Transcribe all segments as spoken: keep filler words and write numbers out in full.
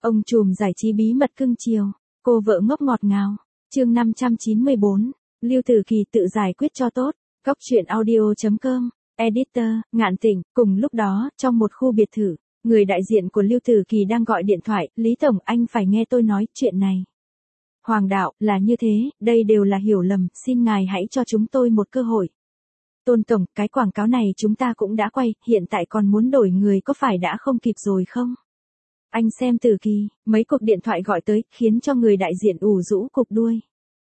Ông trùm giải trí bí mật cưng chiều, cô vợ ngốc ngọt ngào. Chương năm trăm chín mươi bốn, Lưu Tử Kỳ tự giải quyết cho tốt. Góc truyện audio chấm com, Editor, Ngạn Tịnh. Cùng lúc đó, trong một khu biệt thự, người đại diện của Lưu Tử Kỳ đang gọi điện thoại. Lý Tổng, anh phải nghe tôi nói chuyện này. Hoàng đạo, là như thế, đây đều là hiểu lầm, xin ngài hãy cho chúng tôi một cơ hội. Tôn Tổng, cái quảng cáo này chúng ta cũng đã quay, hiện tại còn muốn đổi người có phải đã không kịp rồi không? Anh xem Tử Kỳ, mấy cuộc điện thoại gọi tới, khiến cho người đại diện ủ rũ cục đuôi.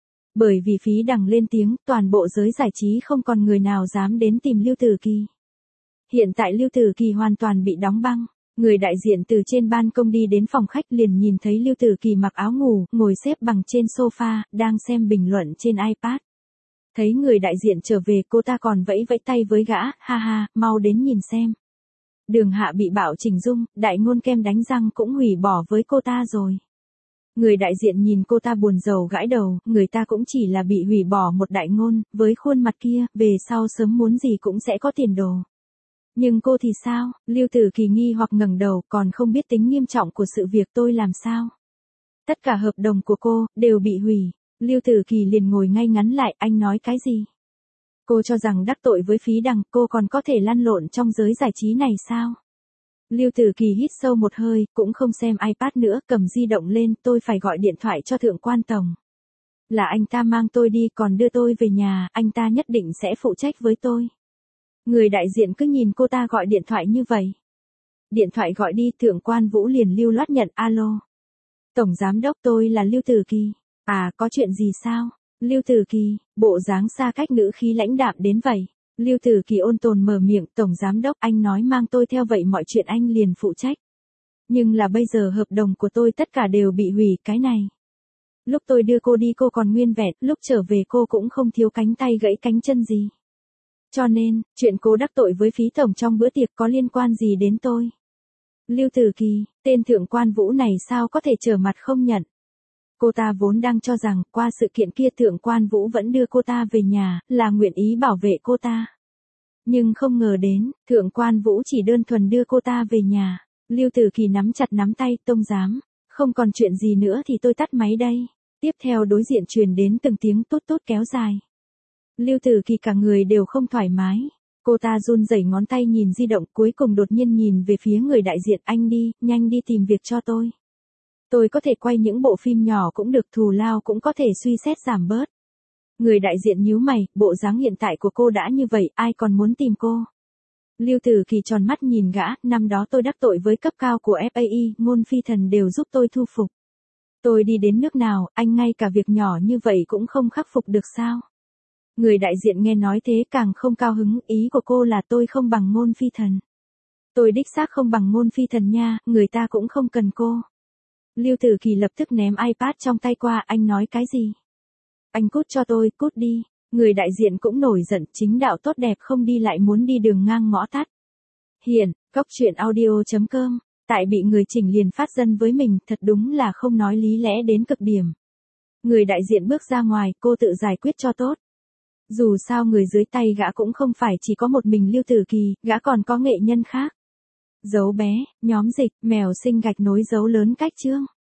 Bởi vì phí đằng lên tiếng, toàn bộ giới giải trí không còn người nào dám đến tìm Lưu Tử Kỳ. Hiện tại Lưu Tử Kỳ hoàn toàn bị đóng băng. Người đại diện từ trên ban công đi đến phòng khách liền nhìn thấy Lưu Tử Kỳ mặc áo ngủ, ngồi xếp bằng trên sofa, đang xem bình luận trên iPad. Thấy người đại diện trở về, cô ta còn vẫy vẫy tay với gã, ha ha, mau đến nhìn xem. Đường Hạ bị bạo chỉnh dung, đại ngôn kem đánh răng cũng hủy bỏ với cô ta rồi. Người đại diện nhìn cô ta buồn rầu gãi đầu, người ta cũng chỉ là bị hủy bỏ một đại ngôn, với khuôn mặt kia, về sau sớm muốn gì cũng sẽ có tiền đồ. Nhưng cô thì sao? Lưu Tử Kỳ nghi hoặc ngẩng đầu, còn không biết tính nghiêm trọng của sự việc tôi làm sao? Tất cả hợp đồng của cô, đều bị hủy. Lưu Tử Kỳ liền ngồi ngay ngắn lại, anh nói cái gì? Cô cho rằng đắc tội với phí đằng, cô còn có thể lăn lộn trong giới giải trí này sao? Lưu Tử Kỳ hít sâu một hơi, cũng không xem iPad nữa, cầm di động lên, tôi phải gọi điện thoại cho Thượng quan Tổng. Là anh ta mang tôi đi còn đưa tôi về nhà, anh ta nhất định sẽ phụ trách với tôi. Người đại diện cứ nhìn cô ta gọi điện thoại như vậy. Điện thoại gọi đi, Thượng quan Vũ liền lưu loát nhận, alo. Tổng giám đốc, tôi là Lưu Tử Kỳ. À, có chuyện gì sao? Lưu Tử Kỳ, bộ dáng xa cách ngữ khí lãnh đạm đến vậy. Lưu Tử Kỳ ôn tồn mở miệng, Tổng giám đốc, anh nói mang tôi theo vậy mọi chuyện anh liền phụ trách. Nhưng là bây giờ hợp đồng của tôi tất cả đều bị hủy, cái này. Lúc tôi đưa cô đi cô còn nguyên vẹn, lúc trở về cô cũng không thiếu cánh tay gãy cánh chân gì. Cho nên, chuyện cô đắc tội với phí tổng trong bữa tiệc có liên quan gì đến tôi? Lưu Tử Kỳ, tên Thượng quan Vũ này sao có thể trở mặt không nhận? Cô ta vốn đang cho rằng, qua sự kiện kia Thượng quan Vũ vẫn đưa cô ta về nhà, là nguyện ý bảo vệ cô ta. Nhưng không ngờ đến, Thượng quan Vũ chỉ đơn thuần đưa cô ta về nhà. Lưu Tử Kỳ nắm chặt nắm tay, Tông giám, không còn chuyện gì nữa thì tôi tắt máy đây. Tiếp theo đối diện truyền đến từng tiếng tốt tốt kéo dài. Lưu Tử Kỳ cả người đều không thoải mái. Cô ta run rẩy ngón tay nhìn di động, cuối cùng đột nhiên nhìn về phía người đại diện, anh đi, nhanh đi tìm việc cho tôi. Tôi có thể quay những bộ phim nhỏ cũng được, thù lao cũng có thể suy xét giảm bớt. Người đại diện nhíu mày, bộ dáng hiện tại của cô đã như vậy, ai còn muốn tìm cô? Lưu Tử Kỳ tròn mắt nhìn gã, năm đó tôi đắc tội với cấp cao của ép a i, Ngôn Phi Thần đều giúp tôi thu phục. Tôi đi đến nước nào, anh ngay cả việc nhỏ như vậy cũng không khắc phục được sao? Người đại diện nghe nói thế càng không cao hứng, ý của cô là tôi không bằng Ngôn Phi Thần. Tôi đích xác không bằng Ngôn Phi Thần nha, người ta cũng không cần cô. Lưu Tử Kỳ lập tức ném iPad trong tay qua, anh nói cái gì? Anh cút cho tôi, cút đi. Người đại diện cũng nổi giận, chính đạo tốt đẹp không đi lại muốn đi đường ngang ngõ tắt. Hiện, góc truyện audio chấm com, tại bị người chỉnh liền phát dân với mình, thật đúng là không nói lý lẽ đến cực điểm. Người đại diện bước ra ngoài, cô tự giải quyết cho tốt. Dù sao người dưới tay gã cũng không phải chỉ có một mình Lưu Tử Kỳ, gã còn có nghệ nhân khác. Dấu bé, nhóm dịch, mèo sinh gạch nối dấu lớn cách chương.